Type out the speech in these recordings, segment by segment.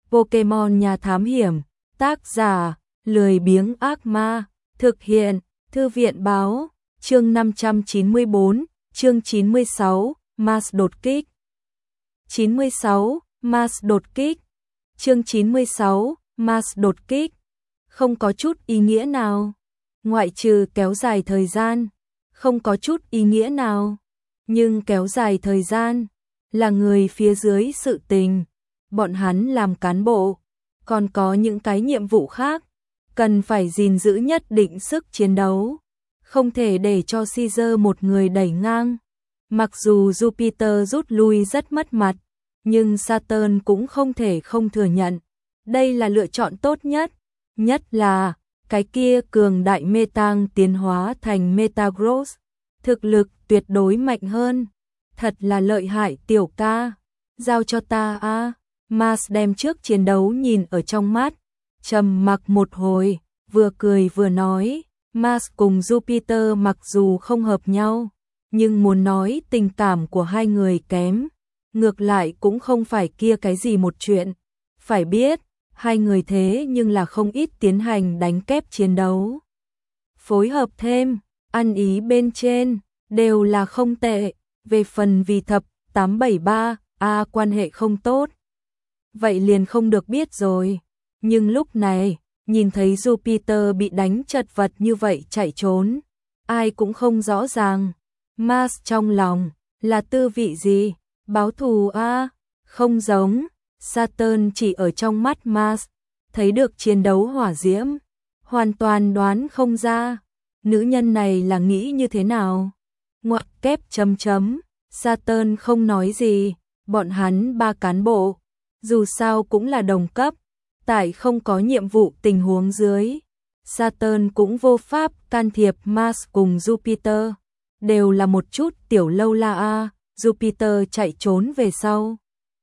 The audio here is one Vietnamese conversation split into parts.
Pokemon nhà thám hiểm, tác giả, lười biếng ác ma, thực hiện, thư viện báo, chương 594, chương 96, Mars đột kích. 96, Mars đột kích. Chương 96, Mars đột kích. Không có chút ý nghĩa nào, ngoại trừ kéo dài thời gian, không có chút ý nghĩa nào. Nhưng kéo dài thời gian là người phía dưới sự tình, bọn hắn làm cán bộ, còn có những cái nhiệm vụ khác, cần phải gìn giữ nhất định sức chiến đấu, không thể để cho Caesar một người đẩy ngang. Mặc dù Jupiter rút lui rất mất mặt, nhưng Saturn cũng không thể không thừa nhận, đây là lựa chọn tốt nhất, nhất là cái kia cường đại Metang tiến hóa thành Metagross, thực lực tuyệt đối mạnh hơn. Thật là lợi hại tiểu ca, giao cho ta a. Mars đem trước chiến đấu nhìn ở trong mắt, trầm mặc một hồi, vừa cười vừa nói, Mars cùng Jupiter mặc dù không hợp nhau, nhưng muốn nói tình cảm của hai người kém, ngược lại cũng không phải kia cái gì một chuyện. Phải biết, hai người thế nhưng là không ít tiến hành đánh kép chiến đấu. Phối hợp thêm, ăn ý bên trên, đều là không tệ. Về phần vì thập 873, quan hệ không tốt. Vậy liền không được biết rồi. Nhưng lúc này, nhìn thấy Jupiter bị đánh chật vật như vậy chạy trốn, ai cũng không rõ ràng. Mars trong lòng, là tư vị gì? Báo thù không giống. Saturn chỉ ở trong mắt Mars, thấy được chiến đấu hỏa diễm, hoàn toàn đoán không ra. Nữ nhân này là nghĩ như thế nào? Ngoặc kép chấm chấm, Saturn không nói gì, bọn hắn ba cán bộ, dù sao cũng là đồng cấp, tại không có nhiệm vụ tình huống dưới, Saturn cũng vô pháp can thiệp. Mars cùng Jupiter, đều là một chút tiểu lâu la Jupiter chạy trốn về sau.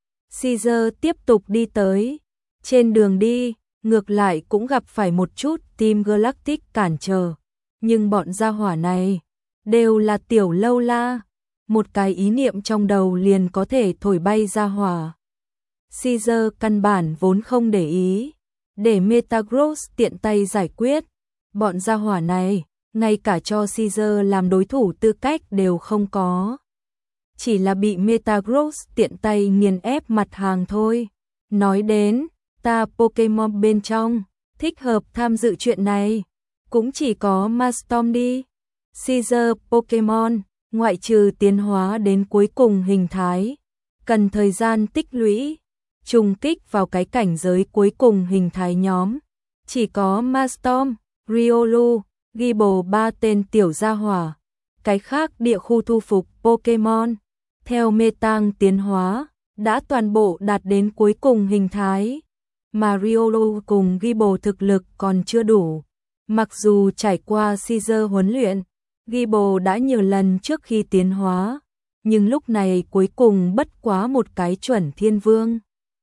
Caesar tiếp tục đi tới, trên đường đi, ngược lại cũng gặp phải một chút Team Galactic cản trở, nhưng bọn gia hỏa này đều là tiểu lâu la, một cái ý niệm trong đầu liền có thể thổi bay gia hỏa. Caesar căn bản vốn không để ý, để Metagross tiện tay giải quyết, bọn gia hỏa này, ngay cả cho Caesar làm đối thủ tư cách đều không có. Chỉ là bị Metagross tiện tay nghiền ép mặt hàng thôi. Nói đến, ta Pokemon bên trong, thích hợp tham dự chuyện này, cũng chỉ có Marstorm đi. Caesar Pokemon, ngoại trừ tiến hóa đến cuối cùng hình thái, cần thời gian tích lũy, trùng kích vào cái cảnh giới cuối cùng hình thái nhóm. Chỉ có Marstorm, Riolu, Gible ba tên tiểu gia hỏa, cái khác địa khu thu phục Pokemon, theo Metang tiến hóa, đã toàn bộ đạt đến cuối cùng hình thái. Mà Riolu cùng Gible thực lực còn chưa đủ. Mặc dù trải qua Caesar huấn luyện, Gible đã nhiều lần trước khi tiến hóa, nhưng lúc này cuối cùng bất quá một cái chuẩn thiên vương.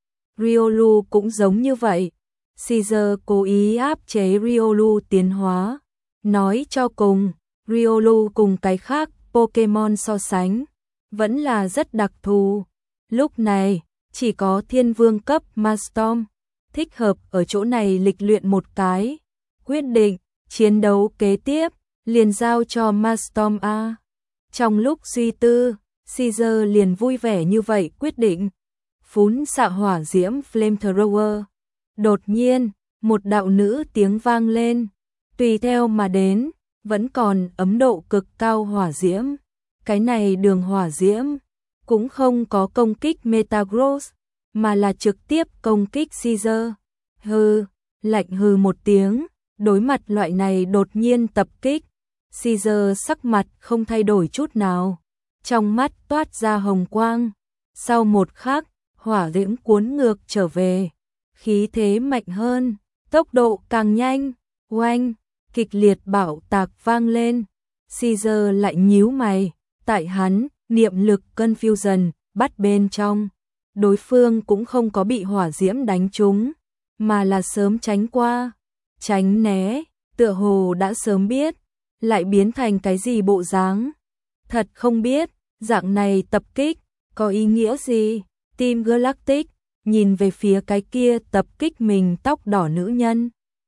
Riolu cũng giống như vậy. Caesar cố ý áp chế Riolu tiến hóa. Nói cho cùng, Riolu cùng cái khác Pokemon so sánh, vẫn là rất đặc thù. Lúc này, chỉ có thiên vương cấp Marstorm thích hợp ở chỗ này lịch luyện một cái. Quyết định, chiến đấu kế tiếp, liền giao cho Marstorm a. Trong lúc suy tư, Caesar liền vui vẻ như vậy quyết định. Phún xạ hỏa diễm Flamethrower. Đột nhiên, một đạo nữ tiếng vang lên, tùy theo mà đến, vẫn còn ấm độ cực cao hỏa diễm. Cái này đường hỏa diễm cũng không có công kích Metagross, mà là trực tiếp công kích Caesar. Hừ, lạnh hừ một tiếng, đối mặt loại này đột nhiên tập kích, Caesar sắc mặt không thay đổi chút nào, trong mắt toát ra hồng quang. Sau một khắc, hỏa diễm cuốn ngược trở về, khí thế mạnh hơn, tốc độ càng nhanh, oanh, kịch liệt bạo tạc vang lên. Caesar lại nhíu mày, tại hắn, niệm lực confusion, bắt bên trong. Đối phương cũng không có bị hỏa diễm đánh trúng, mà là sớm tránh qua, tránh né, tựa hồ đã sớm biết, lại biến thành cái gì bộ dáng. Thật không biết, dạng này tập kích, có ý nghĩa gì? Team Galactic, nhìn về phía cái kia tập kích mình tóc đỏ nữ nhân.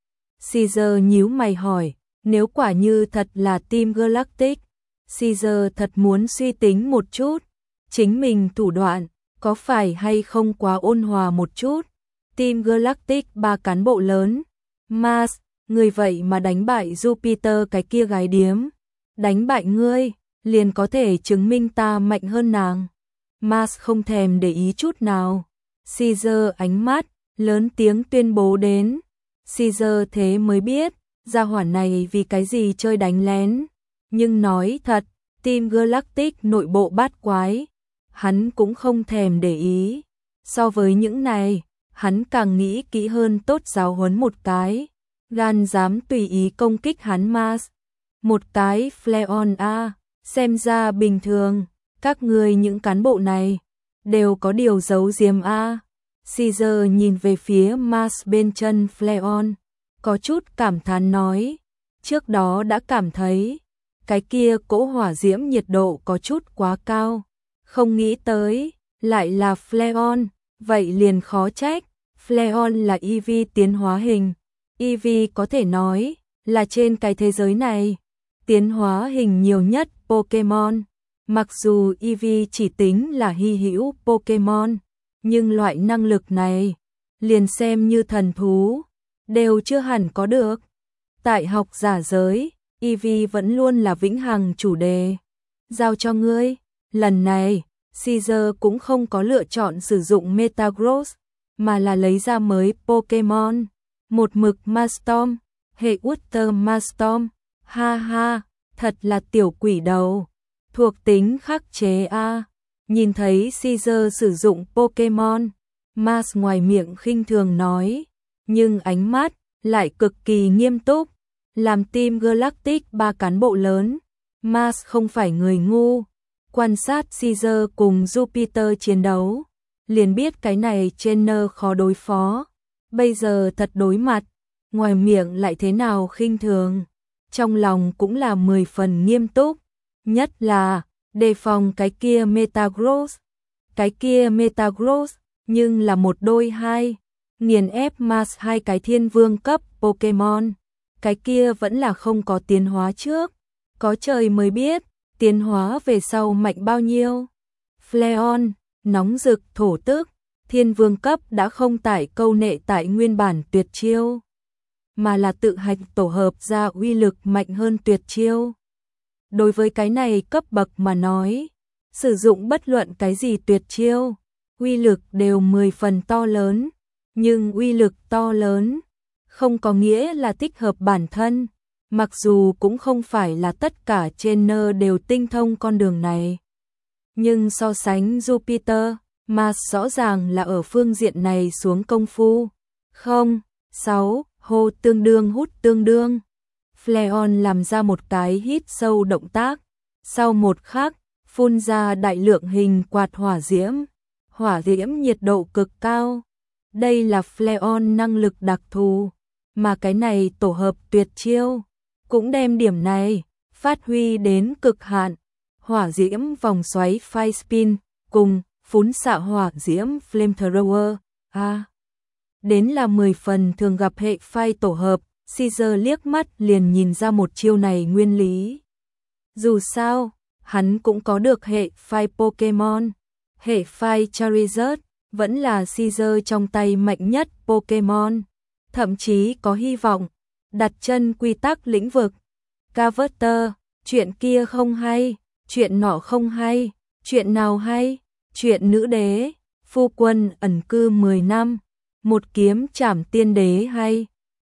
Caesar nhíu mày hỏi, nếu quả như thật là Team Galactic, Caesar thật muốn suy tính một chút, chính mình thủ đoạn, có phải hay không quá ôn hòa một chút. Team Galactic 3 cán bộ lớn, Mars, người vậy mà đánh bại Jupiter cái kia gái điếm, đánh bại ngươi, liền có thể chứng minh ta mạnh hơn nàng. Mars không thèm để ý chút nào. Caesar ánh mắt, lớn tiếng tuyên bố đến. Caesar thế mới biết, gia hỏa này vì cái gì chơi đánh lén. Nhưng nói thật, Team Galactic nội bộ bát quái, hắn cũng không thèm để ý. So với những này, hắn càng nghĩ kỹ hơn tốt giáo huấn một cái. Gan dám tùy ý công kích hắn Mars. Một cái Fleon A, xem ra bình thường, các ngươi những cán bộ này đều có điều giấu giếm A. Caesar nhìn về phía Mars bên chân Fleon, có chút cảm thán nói, trước đó đã cảm thấy cái kia cỗ hỏa diễm nhiệt độ có chút quá cao, không nghĩ tới lại là Fleon, vậy liền khó trách. Fleon là Eevee tiến hóa hình, Eevee có thể nói là trên cái thế giới này tiến hóa hình nhiều nhất Pokemon. Mặc dù Eevee chỉ tính là hy hữu Pokemon, nhưng loại năng lực này, liền xem như thần thú, đều chưa hẳn có được. Tại học giả giới, Eevee vẫn luôn là vĩnh hằng chủ đề. Giao cho ngươi, lần này, Caesar cũng không có lựa chọn sử dụng Metagross, mà là lấy ra mới Pokemon. Một mực Mastorm, hệ Water Mastorm, ha ha, thật là tiểu quỷ đầu. Thuộc tính khắc chế A. Nhìn thấy Caesar sử dụng Pokemon, Mars ngoài miệng khinh thường nói, nhưng ánh mắt lại cực kỳ nghiêm túc. Làm Team Galactic 3 cán bộ lớn, Mars không phải người ngu. Quan sát Caesar cùng Jupiter chiến đấu, liền biết cái này trainer khó đối phó. Bây giờ thật đối mặt, ngoài miệng lại thế nào khinh thường, trong lòng cũng là 10 phần nghiêm túc. Nhất là đề phòng cái kia Metagross. Cái kia Metagross nhưng là một đôi hai, nghiền ép Mars 2 cái thiên vương cấp Pokemon. Cái kia vẫn là không có tiến hóa trước, có trời mới biết tiến hóa về sau mạnh bao nhiêu. Fleon, nóng rực thổ tức, thiên vương cấp đã không tải câu nệ tại nguyên bản tuyệt chiêu, mà là tự hành tổ hợp ra uy lực mạnh hơn tuyệt chiêu. Đối với cái này cấp bậc mà nói, sử dụng bất luận cái gì tuyệt chiêu, uy lực đều 10 phần to lớn, nhưng uy lực to lớn không có nghĩa là thích hợp bản thân, mặc dù cũng không phải là tất cả trainer đều tinh thông con đường này. Nhưng so sánh Jupiter, Mars rõ ràng là ở phương diện này xuống công phu. 6 hô tương đương hút tương đương. Fleon làm ra một cái hít sâu động tác, sau một khắc, phun ra đại lượng hình quạt hỏa diễm nhiệt độ cực cao. Đây là Fleon năng lực đặc thù, mà cái này tổ hợp tuyệt chiêu, cũng đem điểm này phát huy đến cực hạn. Hỏa diễm vòng xoáy Fire Spin cùng phún xạ hỏa diễm Flamethrower đến là 10 phần thường gặp hệ Fire tổ hợp. Caesar liếc mắt liền nhìn ra một chiêu này nguyên lý. Dù sao, hắn cũng có được hệ Fire Pokemon. Hệ Fire Charizard vẫn là Caesar trong tay mạnh nhất Pokemon, thậm chí có hy vọng đặt chân quy tắc lĩnh vực. Carver, chuyện kia không hay, chuyện nọ không hay, chuyện nào hay? Chuyện nữ đế, phu quân ẩn cư 10 năm, một kiếm trảm tiên đế hay?